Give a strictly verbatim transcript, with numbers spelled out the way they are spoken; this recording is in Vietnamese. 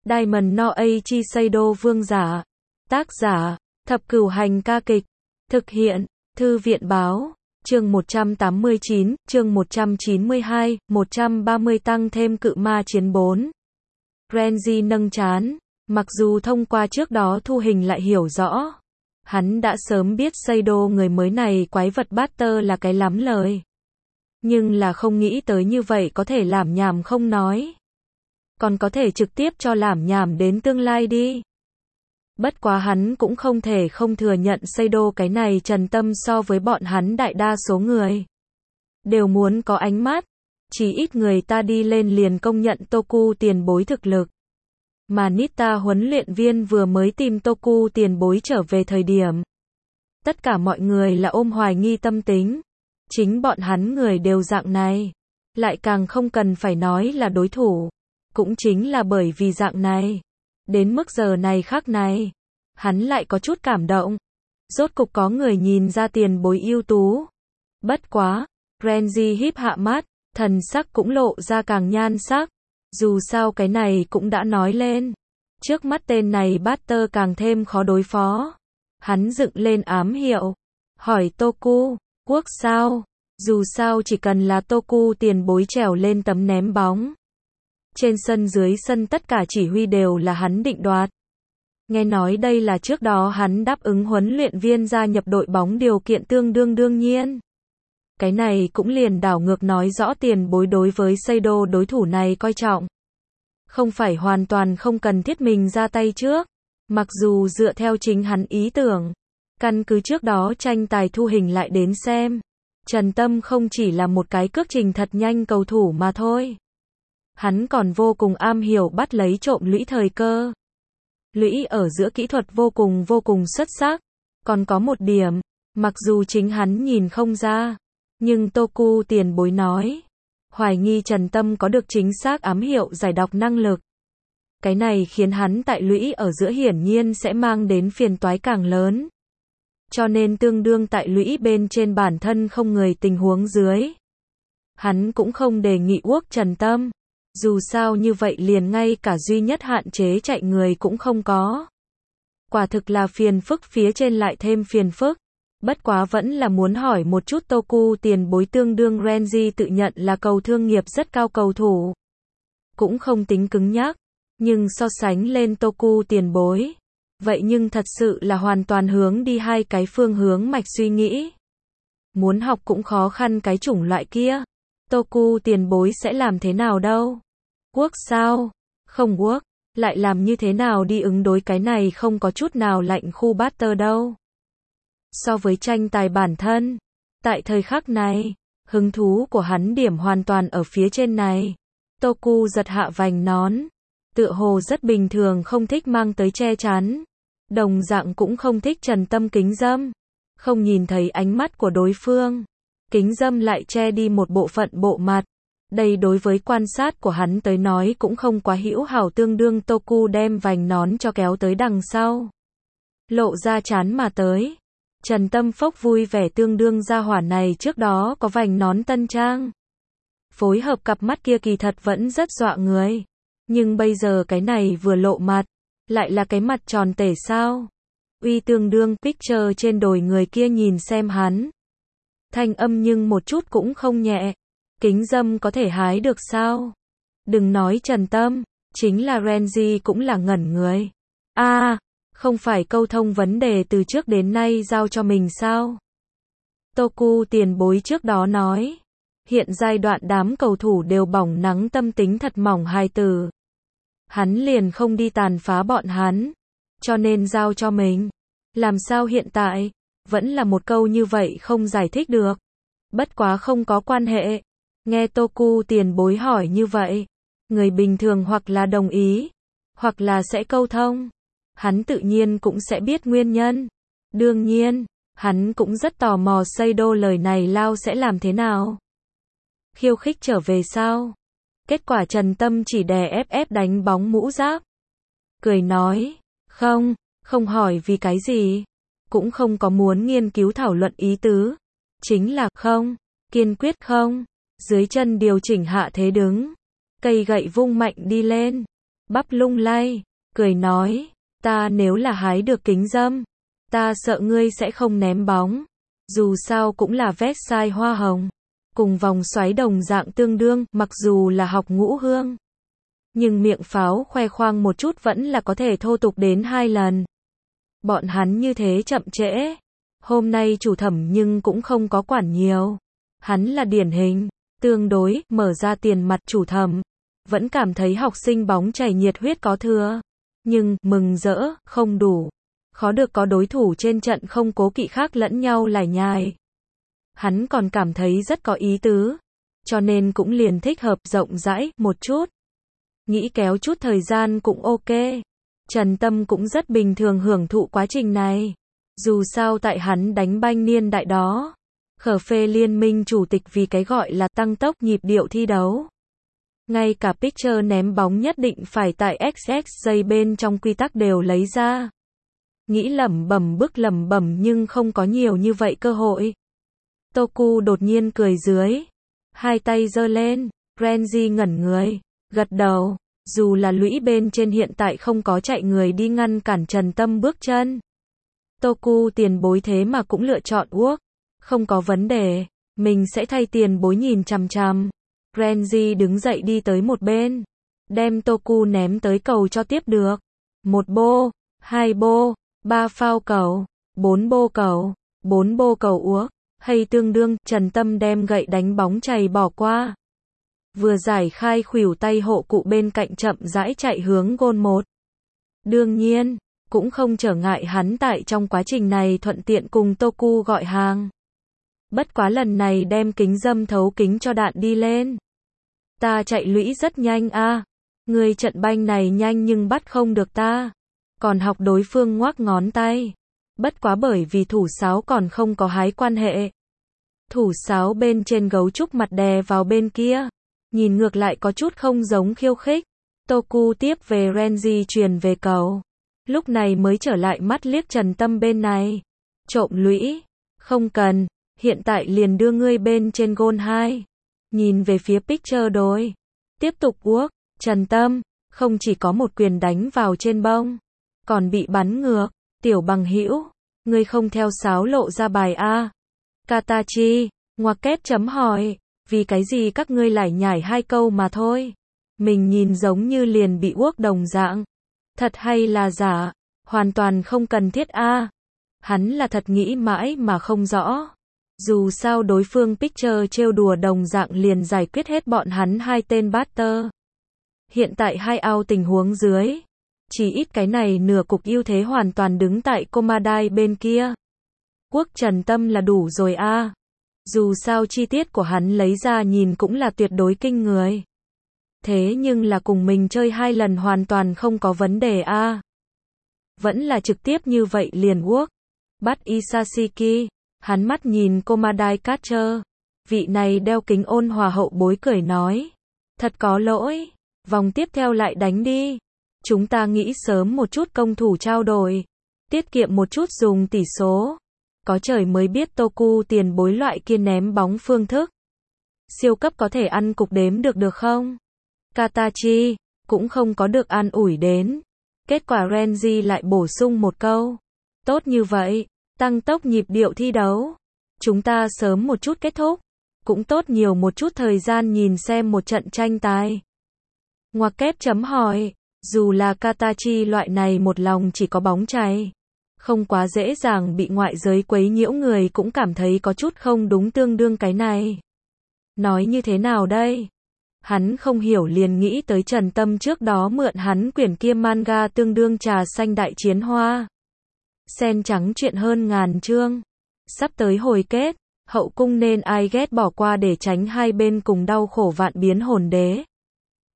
Diamond no Aichi Seido vương giả. Tác giả, Thập Cửu Hành ca kịch. Thực hiện, Thư viện báo. Chương một trăm tám mươi chín, chương một trăm chín mươi hai, một trăm ba mươi tăng thêm cự ma chiến bốn. Renji nâng trán, mặc dù thông qua trước đó thu hình lại hiểu rõ. Hắn đã sớm biết Seido người mới này quái vật Butter là cái lắm lời. Nhưng là không nghĩ tới như vậy có thể làm nhảm không nói. Còn có thể trực tiếp cho làm nhảm đến tương lai đi. Bất quá hắn cũng không thể không thừa nhận Seido cái này trần tâm so với bọn hắn đại đa số người. Đều muốn có ánh mắt. Chỉ ít người ta đi lên liền công nhận Toku tiền bối thực lực. Mà Nita huấn luyện viên vừa mới tìm Toku tiền bối trở về thời điểm. Tất cả mọi người là ôm hoài nghi tâm tính. Chính bọn hắn người đều dạng này. Lại càng không cần phải nói là đối thủ. Cũng chính là bởi vì dạng này. Đến mức giờ này khắc này. Hắn lại có chút cảm động. Rốt cục có người nhìn ra tiền bối ưu tú. Bất quá. Renji híp hạ mắt. Thần sắc cũng lộ ra càng nhan sắc. Dù sao cái này cũng đã nói lên. Trước mắt tên này Butter càng thêm khó đối phó. Hắn dựng lên ám hiệu. Hỏi Toku. Quốc sao? Dù sao chỉ cần là Toku tiền bối trèo lên tấm ném bóng. Trên sân dưới sân tất cả chỉ huy đều là hắn định đoạt. Nghe nói đây là trước đó hắn đáp ứng huấn luyện viên gia nhập đội bóng điều kiện tương đương đương nhiên. Cái này cũng liền đảo ngược nói rõ tiền bối đối với Seido đối thủ này coi trọng. Không phải hoàn toàn không cần thiết mình ra tay trước. Mặc dù dựa theo chính hắn ý tưởng. Căn cứ trước đó tranh tài thu hình lại đến xem. Trần Tâm không chỉ là một cái cước trình thật nhanh cầu thủ mà thôi. Hắn còn vô cùng am hiểu bắt lấy trộm lũy thời cơ. Lũy ở giữa kỹ thuật vô cùng vô cùng xuất sắc. Còn có một điểm. Mặc dù chính hắn nhìn không ra. Nhưng Toku tiền bối nói. Hoài nghi Trần Tâm có được chính xác ám hiệu giải đọc năng lực. Cái này khiến hắn tại lũy ở giữa hiển nhiên sẽ mang đến phiền toái càng lớn. Cho nên tương đương tại lũy bên trên bản thân không người tình huống dưới. Hắn cũng không đề nghị uốc Trần Tâm. Dù sao như vậy liền ngay cả duy nhất hạn chế chạy người cũng không có. Quả thực là phiền phức phía trên lại thêm phiền phức. Bất quá vẫn là muốn hỏi một chút Toku tiền bối tương đương Renji tự nhận là cầu thương nghiệp rất cao cầu thủ. Cũng không tính cứng nhắc. Nhưng so sánh lên Toku tiền bối. Vậy nhưng thật sự là hoàn toàn hướng đi hai cái phương hướng mạch suy nghĩ. Muốn học cũng khó khăn cái chủng loại kia. Toku tiền bối sẽ làm thế nào đâu? Quốc sao? Không quốc. Lại làm như thế nào đi ứng đối cái này không có chút nào lạnh khu Butter đâu. So với tranh tài bản thân. Tại thời khắc này. Hứng thú của hắn điểm hoàn toàn ở phía trên này. Toku giật hạ vành nón. Tựa hồ rất bình thường không thích mang tới che chắn. Đồng dạng cũng không thích Trần Tâm kính dâm. Không nhìn thấy ánh mắt của đối phương. Kính dâm lại che đi một bộ phận bộ mặt. Đây đối với quan sát của hắn tới nói cũng không quá hữu hảo tương đương Toku đem vành nón cho kéo tới đằng sau. Lộ ra chán mà tới. Trần Tâm phốc vui vẻ tương đương gia hỏa này trước đó có vành nón tân trang. Phối hợp cặp mắt kia kỳ thật vẫn rất dọa người. Nhưng bây giờ cái này vừa lộ mặt. Lại là cái mặt tròn tể sao. Uy tương đương picture trên đồi người kia nhìn xem hắn. Thanh âm nhưng một chút cũng không nhẹ. Kính dâm có thể hái được sao? Đừng nói Trần Tâm. Chính là Renji cũng là ngẩn người. a à, không phải câu thông vấn đề từ trước đến nay giao cho mình sao? Toku tiền bối trước đó nói. Hiện giai đoạn đám cầu thủ đều bỏng nắng tâm tính thật mỏng hài tử. Hắn liền không đi tàn phá bọn hắn. Cho nên giao cho mình. Làm sao hiện tại? Vẫn là một câu như vậy không giải thích được. Bất quá không có quan hệ. Nghe Toku tiền bối hỏi như vậy. Người bình thường hoặc là đồng ý. Hoặc là sẽ câu thông. Hắn tự nhiên cũng sẽ biết nguyên nhân. Đương nhiên. Hắn cũng rất tò mò Seido lời này lao sẽ làm thế nào. Khiêu khích trở về sao? Kết quả Trần Tâm chỉ đè ép ép đánh bóng mũ giáp. Cười nói. Không. Không hỏi vì cái gì. Cũng không có muốn nghiên cứu thảo luận ý tứ. Chính là không. Kiên quyết không. Dưới chân điều chỉnh hạ thế đứng. Cây gậy vung mạnh đi lên. bắp lung lay, cười nói, ta nếu là hái được kính dâm, ta sợ ngươi sẽ không ném bóng. Dù sao cũng là Versailles hoa hồng, cùng vòng xoáy đồng dạng tương đương, mặc dù là học ngũ hương. Nhưng miệng pháo khoe khoang một chút vẫn là có thể thô tục đến hai lần. Bọn hắn như thế chậm trễ. Hôm nay chủ thẩm nhưng cũng không có quản nhiều. Hắn là điển hình, tương đối, mở ra tiền mặt chủ thẩm. Vẫn cảm thấy học sinh bóng chảy nhiệt huyết có thừa. Nhưng, mừng rỡ, không đủ. Khó được có đối thủ trên trận không cố kỵ khác lẫn nhau lải nhải. Hắn còn cảm thấy rất có ý tứ. Cho nên cũng liền thích hợp rộng rãi, một chút. Nghĩ kéo chút thời gian cũng ok. Trần Tâm cũng rất bình thường hưởng thụ quá trình này. Dù sao tại hắn đánh banh niên đại đó. Khở phê liên minh chủ tịch vì cái gọi là tăng tốc nhịp điệu thi đấu. Ngay cả pitcher ném bóng nhất định phải tại ích ích giây bên trong quy tắc đều lấy ra. Nghĩ lẩm bẩm bức lẩm bẩm nhưng không có nhiều như vậy cơ hội. Toku đột nhiên cười dưới. Hai tay giơ lên, Renji ngẩn người, gật đầu. Dù là lũy bên trên hiện tại không có chạy người đi ngăn cản Trần Tâm bước chân. Toku tiền bối thế mà cũng lựa chọn uốc. Không có vấn đề, mình sẽ thay tiền bối nhìn chằm chằm. Renji đứng dậy đi tới một bên. Đem Toku ném tới cầu cho tiếp được. Một bô, hai bô, ba phao cầu, bốn bô cầu, bốn bô cầu uốc. Hay tương đương, Trần Tâm đem gậy đánh bóng chày bỏ qua. Vừa giải khai khuỷu tay hộ cụ bên cạnh chậm rãi chạy hướng gôn một. Đương nhiên, cũng không trở ngại hắn tại trong quá trình này thuận tiện cùng Toku gọi hàng. Bất quá lần này đem kính dâm thấu kính cho đạn đi lên. Ta chạy lũy rất nhanh a. À. Ngươi trận banh này nhanh nhưng bắt không được ta. Còn học đối phương ngoác ngón tay. Bất quá bởi vì thủ sáo còn không có hái quan hệ. Thủ sáo bên trên gấu trúc mặt đè vào bên kia. Nhìn ngược lại có chút không giống khiêu khích. Toku tiếp về Renji truyền về cầu. Lúc này mới trở lại mắt liếc Trần Tâm bên này. Trộm lũy. Không cần. Hiện tại liền đưa ngươi bên trên gôn hai. Nhìn về phía pitcher đối. Tiếp tục uốc. Trần Tâm. Không chỉ có một quyền đánh vào trên bông. Còn bị bắn ngược. Tiểu bằng hữu. Ngươi không theo sáo lộ ra bài A. Katachi. Ngoặc kép chấm hỏi. Vì cái gì các ngươi lải nhải hai câu mà thôi. Mình nhìn giống như liền bị uốc đồng dạng. Thật hay là giả. Hoàn toàn không cần thiết A. Hắn là thật nghĩ mãi mà không rõ. Dù sao đối phương pitcher trêu đùa đồng dạng liền giải quyết hết bọn hắn hai tên batter. Hiện tại hai out tình huống dưới. Chỉ ít cái này nửa cục ưu thế hoàn toàn đứng tại Komadai bên kia. Quốc Trần Tâm là đủ rồi a. Dù sao chi tiết của hắn lấy ra nhìn cũng là tuyệt đối kinh người. Thế nhưng là cùng mình chơi hai lần hoàn toàn không có vấn đề a. Vẫn là trực tiếp như vậy liền quốc. Bắt Isashiki. Hắn mắt nhìn Komadai catcher. Vị này đeo kính ôn hòa hậu bối cười nói. Thật có lỗi. Vòng tiếp theo lại đánh đi. Chúng ta nghĩ sớm một chút công thủ trao đổi. Tiết kiệm một chút dùng tỷ số. Có trời mới biết Toku tiền bối loại kia ném bóng phương thức. Siêu cấp có thể ăn cục đếm được được không? Katachi. Cũng không có được an ủi đến. Kết quả Renji lại bổ sung một câu. Tốt như vậy. Tăng tốc nhịp điệu thi đấu. Chúng ta sớm một chút kết thúc. Cũng tốt nhiều một chút thời gian nhìn xem một trận tranh tài. Ngoặc kép chấm hỏi. Dù là Katachi loại này một lòng chỉ có bóng chày. Không quá dễ dàng bị ngoại giới quấy nhiễu người cũng cảm thấy có chút không đúng tương đương cái này. Nói như thế nào đây? Hắn không hiểu liền nghĩ tới Trần Tâm trước đó mượn hắn quyển kia manga tương đương trà xanh đại chiến hoa. Sen trắng chuyện hơn ngàn chương. Sắp tới hồi kết, hậu cung nên ai ghét bỏ qua để tránh hai bên cùng đau khổ vạn biến hồn đế.